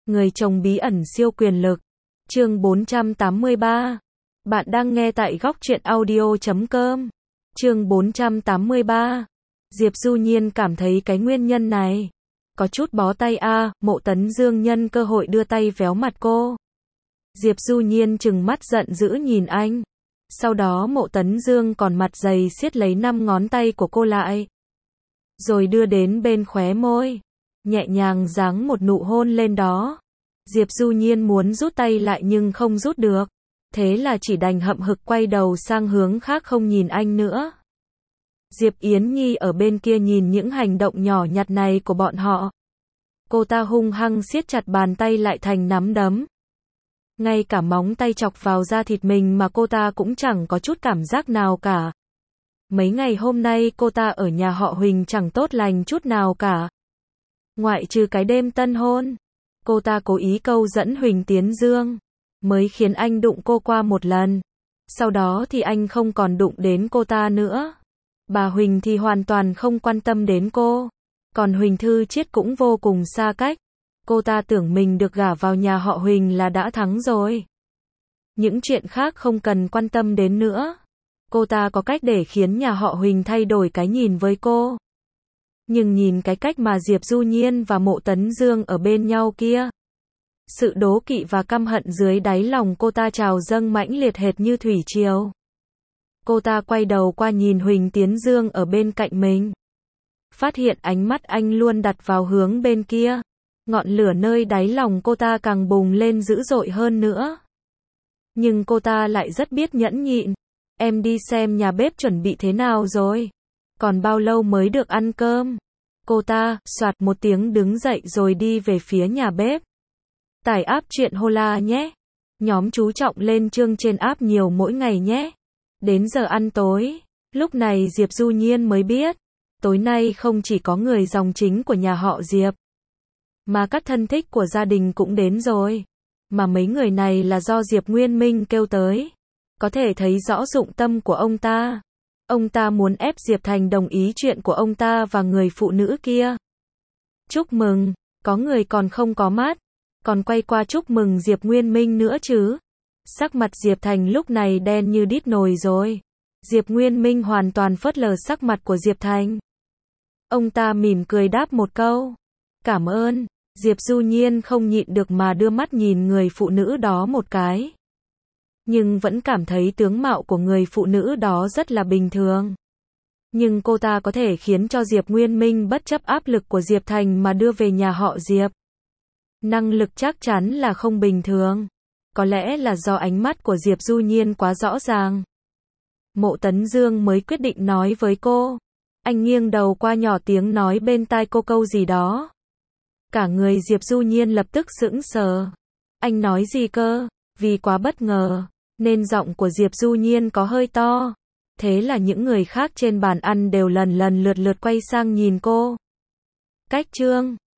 Người chồng bí ẩn siêu quyền lực. Chương 483. Bạn đang nghe tại góc truyện audio.com. Chương 483. Diệp Du Nhiên cảm thấy cái nguyên nhân này có chút bó tay a. Mộ Tấn Dương nhân cơ hội đưa tay véo mặt cô. Diệp Du Nhiên trừng mắt giận dữ nhìn anh. Sau đó Mộ Tấn Dương còn mặt dày siết lấy 5 ngón tay của cô lại, rồi đưa đến bên khóe môi, nhẹ nhàng giáng một nụ hôn lên đó. Diệp Du Nhiên muốn rút tay lại nhưng không rút được, thế là chỉ đành hậm hực quay đầu sang hướng khác không nhìn anh nữa. Diệp Yến Nhi ở bên kia nhìn những hành động nhỏ nhặt này của bọn họ. Cô ta hung hăng siết chặt bàn tay lại thành nắm đấm. Ngay cả móng tay chọc vào da thịt mình mà cô ta cũng chẳng có chút cảm giác nào cả. Mấy ngày hôm nay cô ta ở nhà họ Huỳnh chẳng tốt lành chút nào cả. Ngoại trừ cái đêm tân hôn, cô ta cố ý câu dẫn Huỳnh Tiến Dương, mới khiến anh đụng cô qua một lần. Sau đó thì anh không còn đụng đến cô ta nữa. Bà Huỳnh thì hoàn toàn không quan tâm đến cô. Còn Huỳnh Thư Chiết cũng vô cùng xa cách. Cô ta tưởng mình được gả vào nhà họ Huỳnh là đã thắng rồi. Những chuyện khác không cần quan tâm đến nữa. Cô ta có cách để khiến nhà họ Huỳnh thay đổi cái nhìn với cô. Nhưng nhìn cái cách mà Diệp Du Nhiên và Mộ Tấn Dương ở bên nhau kia, sự đố kỵ và căm hận dưới đáy lòng cô ta trào dâng mãnh liệt hệt như thủy triều. Cô ta quay đầu qua nhìn Huỳnh Tiến Dương ở bên cạnh mình. Phát hiện ánh mắt anh luôn đặt vào hướng bên kia. Ngọn lửa nơi đáy lòng cô ta càng bùng lên dữ dội hơn nữa. Nhưng cô ta lại rất biết nhẫn nhịn. Em đi xem nhà bếp chuẩn bị thế nào rồi? Còn bao lâu mới được ăn cơm? Cô ta, soạt một tiếng đứng dậy rồi đi về phía nhà bếp. Tải app truyện Hola nhé. Nhóm chú trọng lên chương trên app nhiều mỗi ngày nhé. Đến giờ ăn tối, lúc này Diệp Du Nhiên mới biết. Tối nay không chỉ có người dòng chính của nhà họ Diệp, mà các thân thích của gia đình cũng đến rồi. Mà mấy người này là do Diệp Nguyên Minh kêu tới. Có thể thấy rõ dụng tâm của ông ta. Ông ta muốn ép Diệp Thành đồng ý chuyện của ông ta và người phụ nữ kia. Chúc mừng, có người còn không có mắt, còn quay qua chúc mừng Diệp Nguyên Minh nữa chứ. Sắc mặt Diệp Thành lúc này đen như đít nồi rồi. Diệp Nguyên Minh hoàn toàn phớt lờ sắc mặt của Diệp Thành. Ông ta mỉm cười đáp một câu. Cảm ơn. Diệp Du Nhiên không nhịn được mà đưa mắt nhìn người phụ nữ đó một cái. Nhưng vẫn cảm thấy tướng mạo của người phụ nữ đó rất là bình thường. Nhưng cô ta có thể khiến cho Diệp Nguyên Minh bất chấp áp lực của Diệp Thành mà đưa về nhà họ Diệp. Năng lực chắc chắn là không bình thường. Có lẽ là do ánh mắt của Diệp Du Nhiên quá rõ ràng. Mộ Tấn Dương mới quyết định nói với cô. Anh nghiêng đầu qua nhỏ tiếng nói bên tai cô câu gì đó. Cả người Diệp Du Nhiên lập tức sững sờ. Anh nói gì cơ? Vì quá bất ngờ, nên giọng của Diệp Du Nhiên có hơi to. Thế là những người khác trên bàn ăn đều lần lượt quay sang nhìn cô. Cách chương